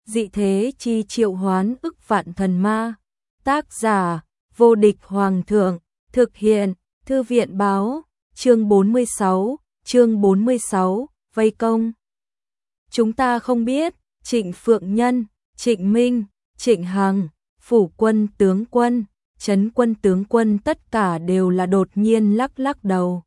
dị thế chi triệu hoán ức vạn thần ma. Tác giả, vô địch hoàng thượng, thực hiện, thư viện báo, chương 46, vây công. Chúng ta không biết, Trịnh Phượng Nhân, Trịnh Minh, Trịnh Hằng, Phủ Quân tướng quân, Trấn Quân tướng quân tất cả đều là đột nhiên lắc lắc đầu.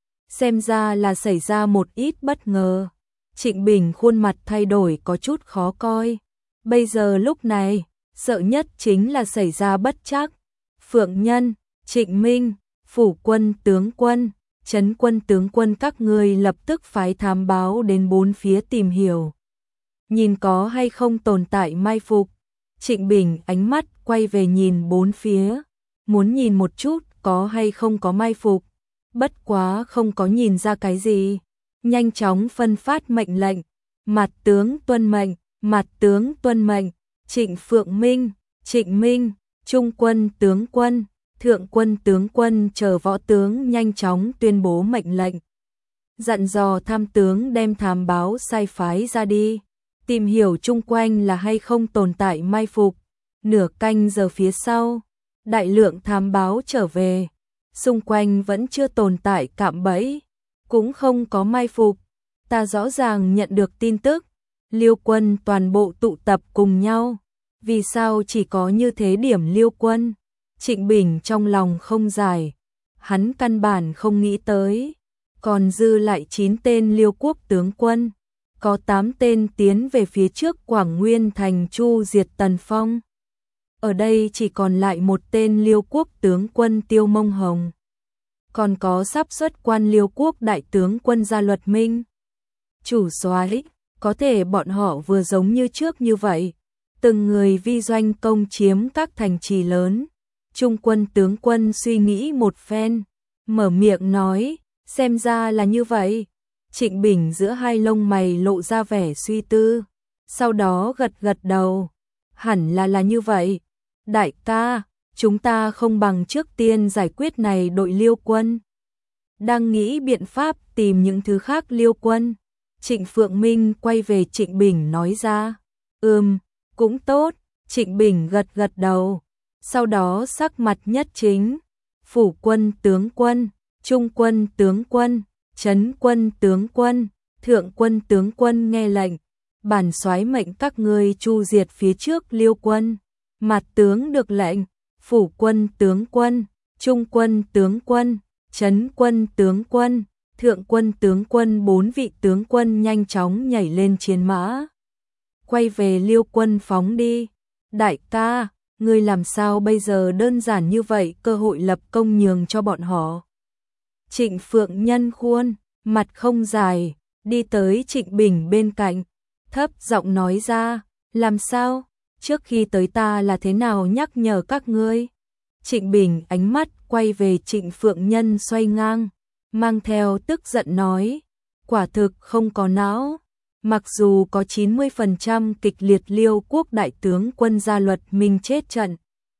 Xem ra là xảy ra một ít bất ngờ. Trịnh Bình khuôn mặt thay đổi có chút khó coi. Bây giờ lúc này, sợ nhất chính là xảy ra bất trắc. Phượng Nhân, Trịnh Minh, Phủ Quân tướng quân, Trấn Quân tướng quân các ngươi lập tức phái thám báo đến bốn phía tìm hiểu. Nhìn có hay không tồn tại mai phục. Trịnh Bình ánh mắt quay về nhìn bốn phía, muốn nhìn một chút có hay không có mai phục. Bất quá không có nhìn ra cái gì. Nhanh chóng phân phát mệnh lệnh. Mặt tướng tuân mệnh, mặt tướng tuân mệnh. Trịnh Phượng Minh, Trịnh Minh, Trung quân tướng quân, Thượng quân tướng quân chờ võ tướng nhanh chóng tuyên bố mệnh lệnh. Dặn dò tham tướng đem thám báo sai phái ra đi, tìm hiểu chung quanh là hay không tồn tại mai phục. Nửa canh giờ phía sau, đại lượng thám báo trở về, xung quanh vẫn chưa tồn tại cạm bẫy, cũng không có mai phục. Ta rõ ràng nhận được tin tức, Liêu quân toàn bộ tụ tập cùng nhau. Vì sao chỉ có như thế điểm Liêu quân? Trịnh Bình trong lòng không giải, hắn căn bản không nghĩ tới. Còn dư lại 9 tên Liêu quốc tướng quân, có 8 tên tiến về phía trước Quảng Nguyên thành chu diệt Tần Phong. Ở đây chỉ còn lại một tên Liêu quốc tướng quân Tiêu Mông Hồng. Còn có sắp xuất quan Liêu quốc đại tướng quân Gia Luật Minh. Chủ soái, có thể bọn họ vừa giống như trước như vậy, từng người vi doanh công chiếm các thành trì lớn. Trung quân tướng quân suy nghĩ một phen, mở miệng nói, xem ra là như vậy. Trịnh Bình giữa hai lông mày lộ ra vẻ suy tư, sau đó gật gật đầu, hẳn là như vậy. Đại ca, chúng ta không bằng trước tiên giải quyết này đội Liêu quân. Đang nghĩ biện pháp tìm những thứ khác Liêu quân. Trịnh Phượng Minh quay về Trịnh Bình nói ra, cũng tốt. Trịnh Bình gật gật đầu, sau đó sắc mặt nhất chính. Phủ quân tướng quân, Trung quân tướng quân, Trấn quân tướng quân, Thượng quân tướng quân nghe lệnh, bản soái mệnh các ngươi chu diệt phía trước Liêu quân. Mặt tướng được lệnh. Phủ quân tướng quân, Trung quân tướng quân, Trấn quân tướng quân, Thượng quân tướng quân 4 vị tướng quân nhanh chóng nhảy lên chiến mã, quay về Liêu quân phóng đi. Đại ca, ngươi làm sao bây giờ đơn giản như vậy cơ hội lập công nhường cho bọn họ? Trịnh Phượng Nhân khuôn mặt không dài, đi tới Trịnh Bình bên cạnh, thấp giọng nói ra, làm sao? Trước khi tới ta là thế nào nhắc nhở các ngươi? Trịnh Bình ánh mắt quay về Trịnh Phượng Nhân xoay ngang, mang theo tức giận nói, quả thực không có não. Mặc dù có 90% kịch liệt Liêu quốc đại tướng quân Gia Luật Minh chết trận,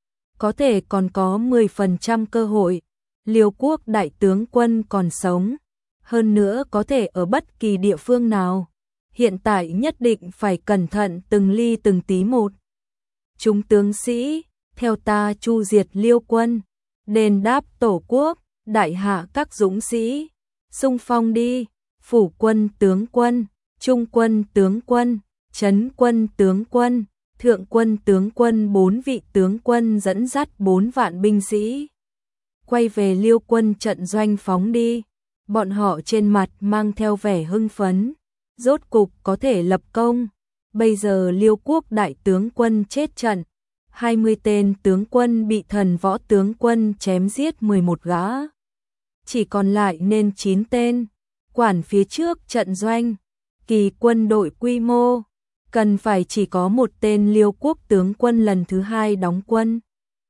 có thể còn có 10% cơ hội Liêu quốc đại tướng quân còn sống, hơn nữa có thể ở bất kỳ địa phương nào. Hiện tại nhất định phải cẩn thận từng ly từng tí một. Chúng tướng sĩ, theo ta chu diệt Liêu quân, đền đáp tổ quốc, đại hạ các dũng sĩ, xung phong đi. Phủ quân tướng quân, Trung quân tướng quân, Trấn quân tướng quân, Thượng quân tướng quân 4 vị tướng quân dẫn dắt 4 vạn binh sĩ, quay về Liêu quân trận doanh phóng đi. Bọn họ trên mặt mang theo vẻ hưng phấn, rốt cục có thể lập công. Bây giờ Liêu quốc đại tướng quân chết trận, 20 tên tướng quân bị thần võ tướng quân chém giết 11 gã, chỉ còn lại nên 9 tên. Quản phía trước trận doanh, kỳ quân đội quy mô, cần phải chỉ có một tên Liêu quốc tướng quân lần thứ 2 đóng quân.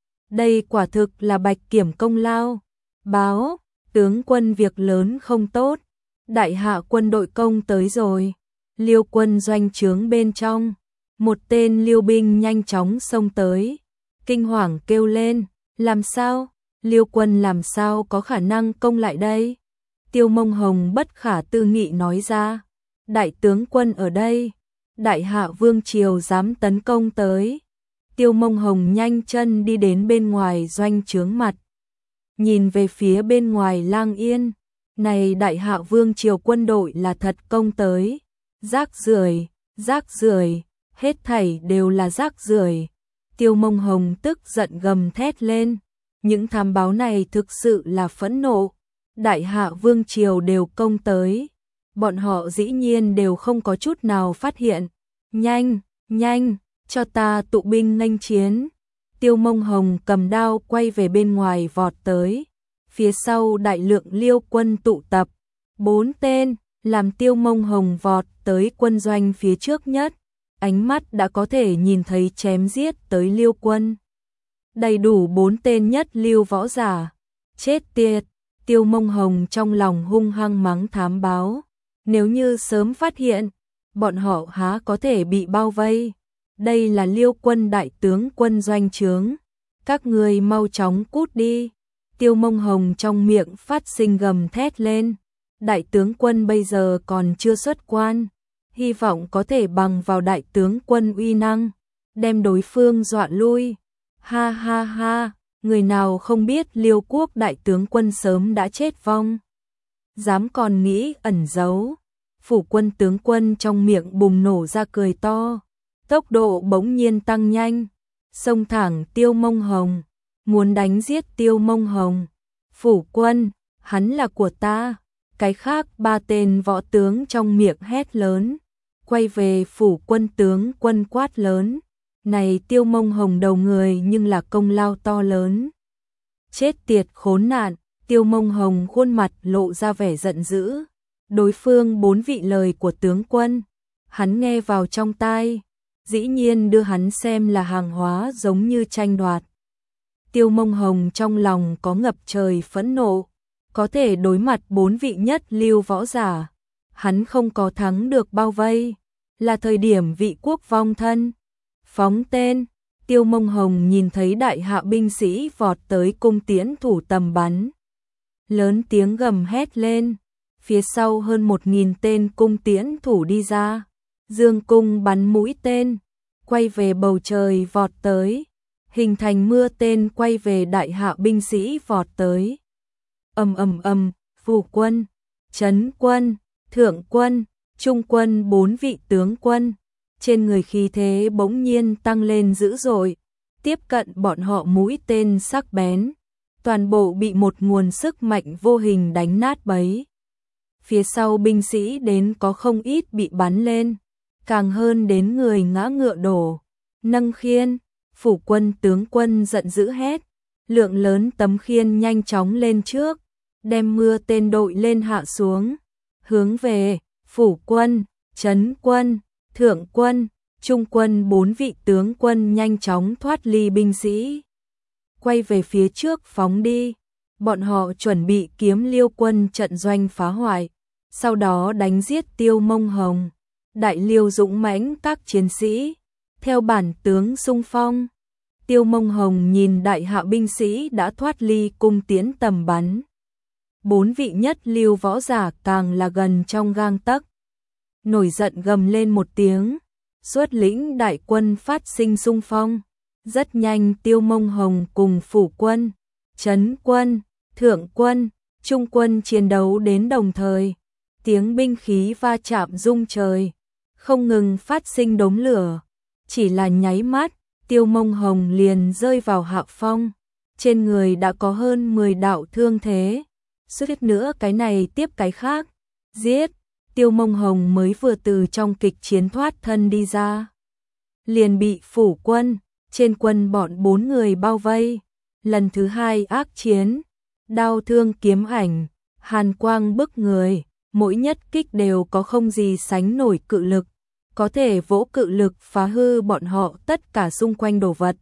Đây quả thực là Bạch Kiểm công lao. Báo, tướng quân việc lớn không tốt, đại hạ quân đội công tới rồi. Liêu quân doanh trướng bên trong, một tên Liêu binh nhanh chóng xông tới, kinh hoàng kêu lên, làm sao? Liêu quân làm sao có khả năng công lại đây? Tiêu Mông Hồng bất khả tư nghị nói ra, đại tướng quân ở đây, Đại Hạ vương triều dám tấn công tới. Tiêu Mông Hồng nhanh chân đi đến bên ngoài doanh trướng mặt. Nhìn về phía bên ngoài Lang Yên. Này Đại Hạ vương triều quân đội là thật công tới. Rác rưởi, hết thảy đều là rác rưởi. Tiêu Mông Hồng tức giận gầm thét lên. Những thám báo này thực sự là phẫn nộ. Đại Hạ vương triều đều công tới. Bọn họ dĩ nhiên đều không có chút nào phát hiện. Nhanh, cho ta tụ binh nghênh chiến. Tiêu Mông Hồng cầm đao quay về bên ngoài vọt tới. Phía sau đại lượng Liêu quân tụ tập. 4 tên, làm Tiêu Mông Hồng vọt tới quân doanh phía trước nhất. Ánh mắt đã có thể nhìn thấy chém giết tới Liêu quân. Đầy đủ 4 tên nhất Liêu võ giả. Chết tiệt, Tiêu Mông Hồng trong lòng hung hăng mắng thám báo. Nếu như sớm phát hiện, bọn họ há có thể bị bao vây. Đây là Liêu quân đại tướng quân doanh trướng. Các người mau chóng cút đi. Tiêu Mông Hồng trong miệng phát sinh gầm thét lên. Đại tướng quân bây giờ còn chưa xuất quan. Hy vọng có thể bằng vào đại tướng quân uy năng. Đem đối phương dọa lui. Ha ha ha, người nào không biết Liêu quốc đại tướng quân sớm đã chết vong. Dám còn nghĩ ẩn giấu. Phủ quân tướng quân trong miệng bùng nổ ra cười to. Tốc độ bỗng nhiên tăng nhanh. Xông thẳng Tiêu Mông Hồng. Muốn đánh giết Tiêu Mông Hồng. Phủ quân, hắn là của ta. Cái khác 3 tên võ tướng trong miệng hét lớn. Quay về phủ quân tướng quân quát lớn. Này Tiêu Mông Hồng đầu người nhưng là công lao to lớn. Chết tiệt khốn nạn. Tiêu Mông Hồng khuôn mặt lộ ra vẻ giận dữ. Đối phương 4 vị lời của tướng quân. Hắn nghe vào trong tai. Dĩ nhiên đưa hắn xem là hàng hóa giống như tranh đoạt. Tiêu Mông Hồng trong lòng có ngập trời phẫn nộ. Có thể đối mặt 4 vị nhất Liêu võ giả. Hắn không có thắng được bao vây. Là thời điểm vị quốc vong thân. Phóng tên. Tiêu Mông Hồng nhìn thấy đại hạ binh sĩ vọt tới cung tiễn thủ tầm bắn. Lớn tiếng gầm hét lên. Phía sau hơn 1000 tên cung tiễn thủ đi ra. Dương cung bắn mũi tên. Quay về bầu trời vọt tới. Hình thành mưa tên quay về đại hạ binh sĩ vọt tới. Phủ quân, trấn quân, thượng quân, trung quân 4 vị tướng quân. Trên người khí thế bỗng nhiên tăng lên dữ dội. Tiếp cận bọn họ mũi tên sắc bén. Toàn bộ bị một nguồn sức mạnh vô hình đánh nát bấy. Phía sau binh sĩ đến có không ít bị bắn lên. Càng hơn đến người ngã ngựa đổ. Nâng khiên, phủ quân tướng quân giận dữ hét. Lượng lớn tấm khiên nhanh chóng lên trước. Đem mưa tên đội lên hạ xuống. Hướng về, phủ quân, trấn quân, thượng quân, trung quân 4 vị tướng quân nhanh chóng thoát ly binh sĩ. Quay về phía trước phóng đi. Bọn họ chuẩn bị kiếm Liêu quân trận doanh phá hoại. Sau đó đánh giết Tiêu Mông Hồng. Đại Liêu dũng mãnh các chiến sĩ. Theo bản tướng xung phong. Tiêu Mông Hồng nhìn đại hạ binh sĩ đã thoát ly cung tiễn tầm bắn. 4 vị nhất Liêu võ giả càng là gần trong gang tấc. Nổi giận gầm lên một tiếng. Xuất lĩnh đại quân phát sinh xung phong. Rất nhanh Tiêu Mông Hồng cùng phủ quân, trấn quân, thượng quân, trung quân chiến đấu đến đồng thời. Tiếng binh khí va chạm rung trời. Không ngừng phát sinh đốm lửa. Chỉ là nháy mắt, Tiêu Mông Hồng liền rơi vào hạ phong. Trên người đã có hơn 10 đạo thương thế. Suýt nữa cái này tiếp cái khác. Giết, Tiêu Mông Hồng mới vừa từ trong kịch chiến thoát thân đi ra. Liền bị phủ quân, trên quân bọn 4 người bao vây. Lần thứ 2 ác chiến, đao thương kiếm ảnh, hàn quang bức người. Mỗi nhất kích đều có không gì sánh nổi cự lực. Có thể vỗ cự lực phá hư bọn họ tất cả xung quanh đồ vật.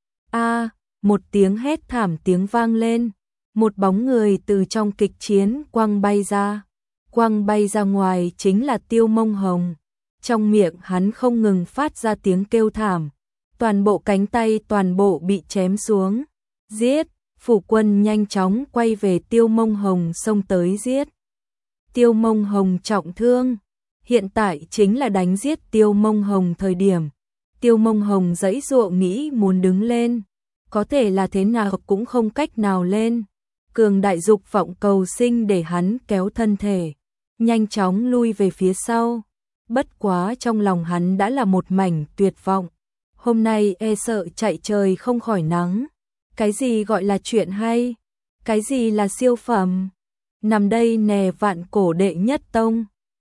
Một tiếng hét thảm tiếng vang lên. Một bóng người từ trong kịch chiến quăng bay ra. Quăng bay ra ngoài chính là Tiêu Mông Hồng. Trong miệng hắn không ngừng phát ra tiếng kêu thảm. Toàn bộ cánh tay toàn bộ bị chém xuống. Giết, phủ quân nhanh chóng quay về Tiêu Mông Hồng xông tới giết. Tiêu Mông Hồng trọng thương. Hiện tại chính là đánh giết Tiêu Mông Hồng thời điểm. Tiêu Mông Hồng giãy giụa nghĩ muốn đứng lên, có thể là thế nào cũng không cách nào lên. Cường đại dục vọng cầu sinh để hắn kéo thân thể, nhanh chóng lui về phía sau. Bất quá trong lòng hắn đã là một mảnh tuyệt vọng. Hôm nay e sợ chạy trời không khỏi nắng. Cái gì gọi là chuyện hay? Cái gì là siêu phẩm? Nằm đây nè vạn cổ đệ nhất tông.